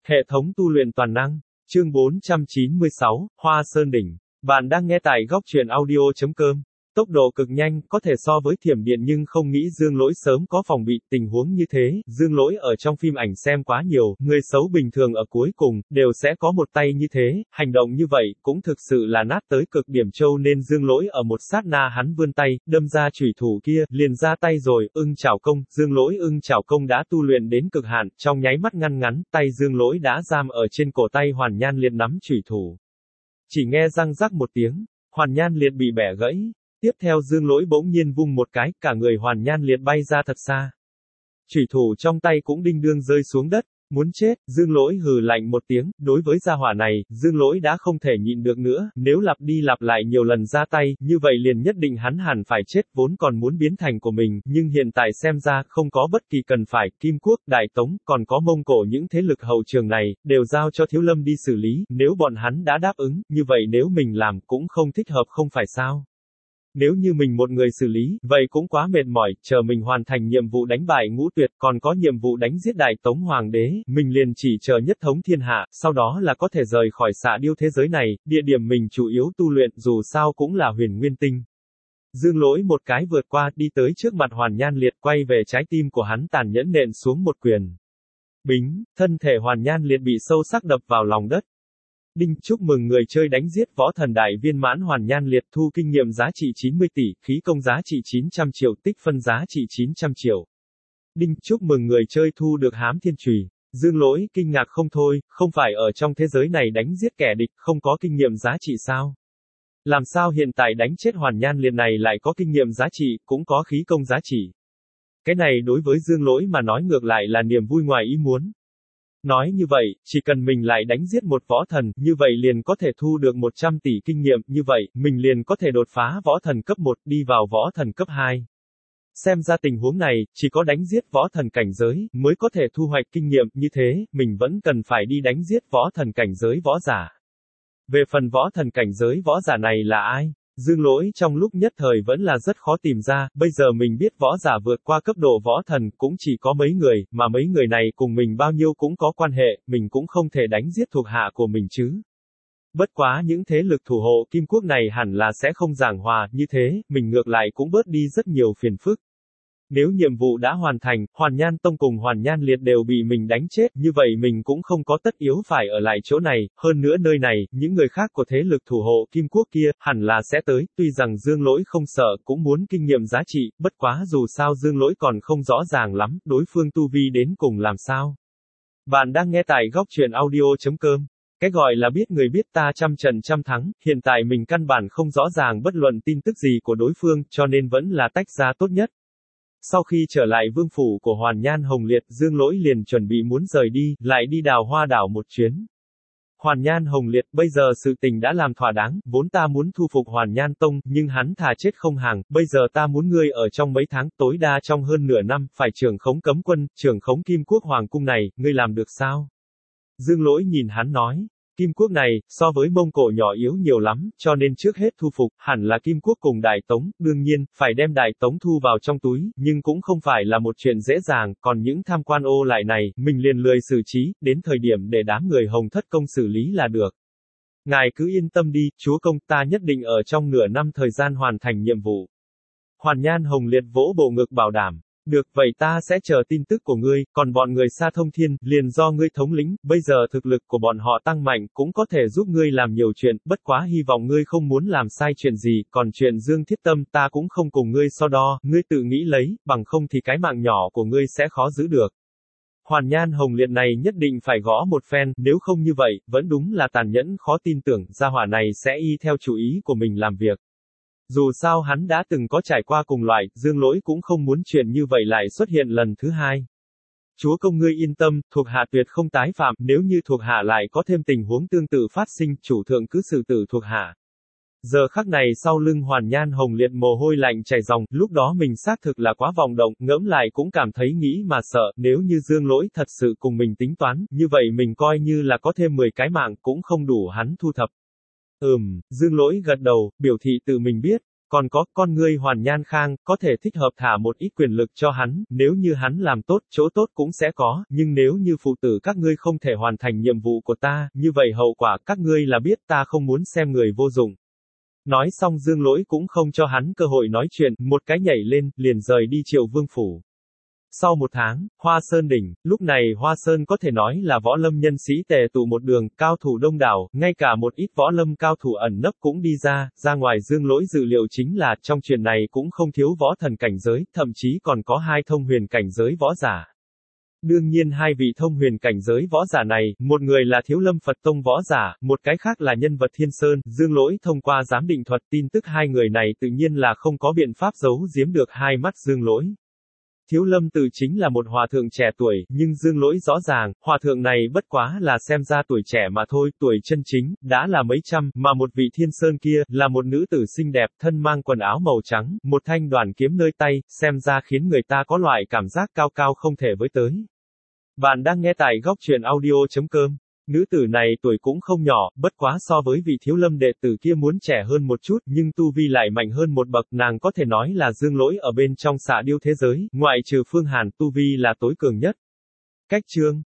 Hệ thống tu luyện toàn năng, chương 496, Hoa Sơn Đỉnh. Bạn đang nghe tại góc truyện audio.com. Tốc độ cực nhanh, có thể so với thiểm điện nhưng không nghĩ Dương Lỗi sớm có phòng bị, tình huống như thế, Dương Lỗi ở trong phim ảnh xem quá nhiều, người xấu bình thường ở cuối cùng, đều sẽ có một tay như thế, hành động như vậy, cũng thực sự là nát tới cực điểm châu nên Dương Lỗi ở một sát na hắn vươn tay, đâm ra chủy thủ kia, liền ra tay rồi, ưng chảo công, Dương Lỗi ưng chảo công đã tu luyện đến cực hạn, trong nháy mắt ngăn ngắn, tay Dương Lỗi đã giam ở trên cổ tay Hoàn Nhan Liệt nắm chủy thủ. Chỉ nghe răng rắc một tiếng, Hoàn Nhan Liệt bị bẻ gãy. Tiếp theo Dương Lỗi bỗng nhiên vung một cái, cả người Hoàn Nhan Liệt bay ra thật xa. Chủy thủ trong tay cũng đinh đương rơi xuống đất, muốn chết, Dương Lỗi hừ lạnh một tiếng, đối với gia hỏa này, Dương Lỗi đã không thể nhịn được nữa, nếu lặp đi lặp lại nhiều lần ra tay, như vậy liền nhất định hắn hẳn phải chết, vốn còn muốn biến thành của mình, nhưng hiện tại xem ra, không có bất kỳ cần phải, Kim Quốc, Đại Tống, còn có Mông Cổ những thế lực hậu trường này, đều giao cho Thiếu Lâm đi xử lý, nếu bọn hắn đã đáp ứng, như vậy nếu mình làm, cũng không thích hợp không phải sao. Nếu như mình một người xử lý, vậy cũng quá mệt mỏi, chờ mình hoàn thành nhiệm vụ đánh bại Ngũ Tuyệt, còn có nhiệm vụ đánh giết Đại Tống Hoàng đế, mình liền chỉ chờ nhất thống thiên hạ, sau đó là có thể rời khỏi Xạ Điêu thế giới này, địa điểm mình chủ yếu tu luyện, dù sao cũng là Huyền Nguyên Tinh. Dương Lỗi một cái vượt qua, đi tới trước mặt Hoàn Nhan Liệt, quay về trái tim của hắn tàn nhẫn nện xuống một quyền. Bính, thân thể Hoàn Nhan Liệt bị sâu sắc đập vào lòng đất. Đinh, chúc mừng người chơi đánh giết võ thần đại viên mãn Hoàn Nhan Liệt, thu kinh nghiệm giá trị 90 tỷ, khí công giá trị 900 triệu, tích phân giá trị 900 triệu. Đinh, chúc mừng người chơi thu được hám thiên chùy. Dương Lỗi kinh ngạc không thôi, không phải ở trong thế giới này đánh giết kẻ địch, không có kinh nghiệm giá trị sao? Làm sao hiện tại đánh chết Hoàn Nhan Liệt này lại có kinh nghiệm giá trị, cũng có khí công giá trị? Cái này đối với Dương Lỗi mà nói ngược lại là niềm vui ngoài ý muốn. Nói như vậy, chỉ cần mình lại đánh giết một võ thần, như vậy liền có thể thu được 100 tỷ kinh nghiệm, như vậy, mình liền có thể đột phá võ thần cấp 1, đi vào võ thần cấp 2. Xem ra tình huống này, chỉ có đánh giết võ thần cảnh giới, mới có thể thu hoạch kinh nghiệm, như thế, mình vẫn cần phải đi đánh giết võ thần cảnh giới võ giả. Về phần võ thần cảnh giới võ giả này là ai? Dương Lỗi trong lúc nhất thời vẫn là rất khó tìm ra, bây giờ mình biết võ giả vượt qua cấp độ võ thần cũng chỉ có mấy người, mà mấy người này cùng mình bao nhiêu cũng có quan hệ, mình cũng không thể đánh giết thuộc hạ của mình chứ. Bất quá những thế lực thủ hộ Kim Quốc này hẳn là sẽ không giảng hòa, như thế, mình ngược lại cũng bớt đi rất nhiều phiền phức. Nếu nhiệm vụ đã hoàn thành, Hoàn Nhan Tông cùng Hoàn Nhan Liệt đều bị mình đánh chết, như vậy mình cũng không có tất yếu phải ở lại chỗ này, hơn nữa nơi này, những người khác của thế lực thủ hộ Kim Quốc kia, hẳn là sẽ tới, tuy rằng Dương Lỗi không sợ, cũng muốn kinh nghiệm giá trị, bất quá dù sao Dương Lỗi còn không rõ ràng lắm, đối phương tu vi đến cùng làm sao. Bạn đang nghe tại góc truyện audio.com. Cái gọi là biết người biết ta trăm trận trăm thắng, hiện tại mình căn bản không rõ ràng bất luận tin tức gì của đối phương, cho nên vẫn là tách ra tốt nhất. Sau khi trở lại vương phủ của Hoàn Nhan Hồng Liệt, Dương Lỗi liền chuẩn bị muốn rời đi, lại đi Đào Hoa đảo một chuyến. Hoàn Nhan Hồng Liệt, bây giờ sự tình đã làm thỏa đáng, vốn ta muốn thu phục Hoàn Nhan Tông, nhưng hắn thà chết không hàng, bây giờ ta muốn ngươi ở trong mấy tháng, tối đa trong hơn nửa năm, phải trưởng khống cấm quân, trưởng khống Kim Quốc Hoàng cung này, ngươi làm được sao? Dương Lỗi nhìn hắn nói. Kim Quốc này, so với Mông Cổ nhỏ yếu nhiều lắm, cho nên trước hết thu phục, hẳn là Kim Quốc cùng Đại Tống, đương nhiên, phải đem Đại Tống thu vào trong túi, nhưng cũng không phải là một chuyện dễ dàng, còn những tham quan ô lại này, mình liền lười xử trí, đến thời điểm để đám người Hồng Thất Công xử lý là được. Ngài cứ yên tâm đi, chúa công, ta nhất định ở trong nửa năm thời gian hoàn thành nhiệm vụ. Hoàn Nhan Hồng Liệt vỗ bộ ngực bảo đảm. Được, vậy ta sẽ chờ tin tức của ngươi, còn bọn người Sa Thông Thiên, liền do ngươi thống lĩnh, bây giờ thực lực của bọn họ tăng mạnh, cũng có thể giúp ngươi làm nhiều chuyện, bất quá hy vọng ngươi không muốn làm sai chuyện gì, còn chuyện Dương Thiết Tâm ta cũng không cùng ngươi so đo, ngươi tự nghĩ lấy, bằng không thì cái mạng nhỏ của ngươi sẽ khó giữ được. Hoàn Nhan Hồng Liệt này nhất định phải gõ một phen, nếu không như vậy, vẫn đúng là tàn nhẫn khó tin tưởng, gia hỏa này sẽ y theo chủ ý của mình làm việc. Dù sao hắn đã từng có trải qua cùng loại, Dương Lỗi cũng không muốn chuyện như vậy lại xuất hiện lần thứ hai. Chúa công ngươi yên tâm, thuộc hạ tuyệt không tái phạm, nếu như thuộc hạ lại có thêm tình huống tương tự phát sinh, chủ thượng cứ xử tử thuộc hạ. Giờ khắc này sau lưng Hoàn Nhan Hồng Liệt mồ hôi lạnh chảy ròng, lúc đó mình xác thực là quá vọng động, ngẫm lại cũng cảm thấy nghĩ mà sợ, nếu như Dương Lỗi thật sự cùng mình tính toán, như vậy mình coi như là có thêm 10 cái mạng cũng không đủ hắn thu thập. Dương Lỗi gật đầu, biểu thị tự mình biết. Còn có, con ngươi Hoàn Nhan Khang, có thể thích hợp thả một ít quyền lực cho hắn, nếu như hắn làm tốt, chỗ tốt cũng sẽ có, nhưng nếu như phụ tử các ngươi không thể hoàn thành nhiệm vụ của ta, như vậy hậu quả các ngươi là biết ta không muốn xem người vô dụng. Nói xong Dương Lỗi cũng không cho hắn cơ hội nói chuyện, một cái nhảy lên, liền rời đi Triệu Vương Phủ. Sau một tháng, Hoa Sơn đỉnh, lúc này Hoa Sơn có thể nói là võ lâm nhân sĩ tề tụ một đường, cao thủ đông đảo, ngay cả một ít võ lâm cao thủ ẩn nấp cũng đi ra ngoài Dương Lỗi dự liệu chính là, trong chuyện này cũng không thiếu võ thần cảnh giới, thậm chí còn có 2 thông huyền cảnh giới võ giả. Đương nhiên 2 vị thông huyền cảnh giới võ giả này, một người là Thiếu Lâm Phật Tông võ giả, một cái khác là nhân vật Thiên Sơn, Dương Lỗi thông qua giám định thuật tin tức 2 người này tự nhiên là không có biện pháp giấu giếm được 2 mắt Dương Lỗi. Thiếu Lâm Tự chính là một hòa thượng trẻ tuổi, nhưng Dương Lỗi rõ ràng, hòa thượng này bất quá là xem ra tuổi trẻ mà thôi, tuổi chân chính, đã là mấy trăm, mà một vị Thiên Sơn kia, là một nữ tử xinh đẹp, thân mang quần áo màu trắng, một thanh đoàn kiếm nơi tay, xem ra khiến người ta có loại cảm giác cao cao không thể với tới. Bạn đang nghe tại góc truyện audio.com. Nữ tử này tuổi cũng không nhỏ, bất quá so với vị Thiếu Lâm đệ tử kia muốn trẻ hơn một chút, nhưng tu vi lại mạnh hơn một bậc, nàng có thể nói là Dương Lỗi ở bên trong Xạ Điêu thế giới, ngoại trừ Phương Hàn, tu vi là tối cường nhất. Cách chương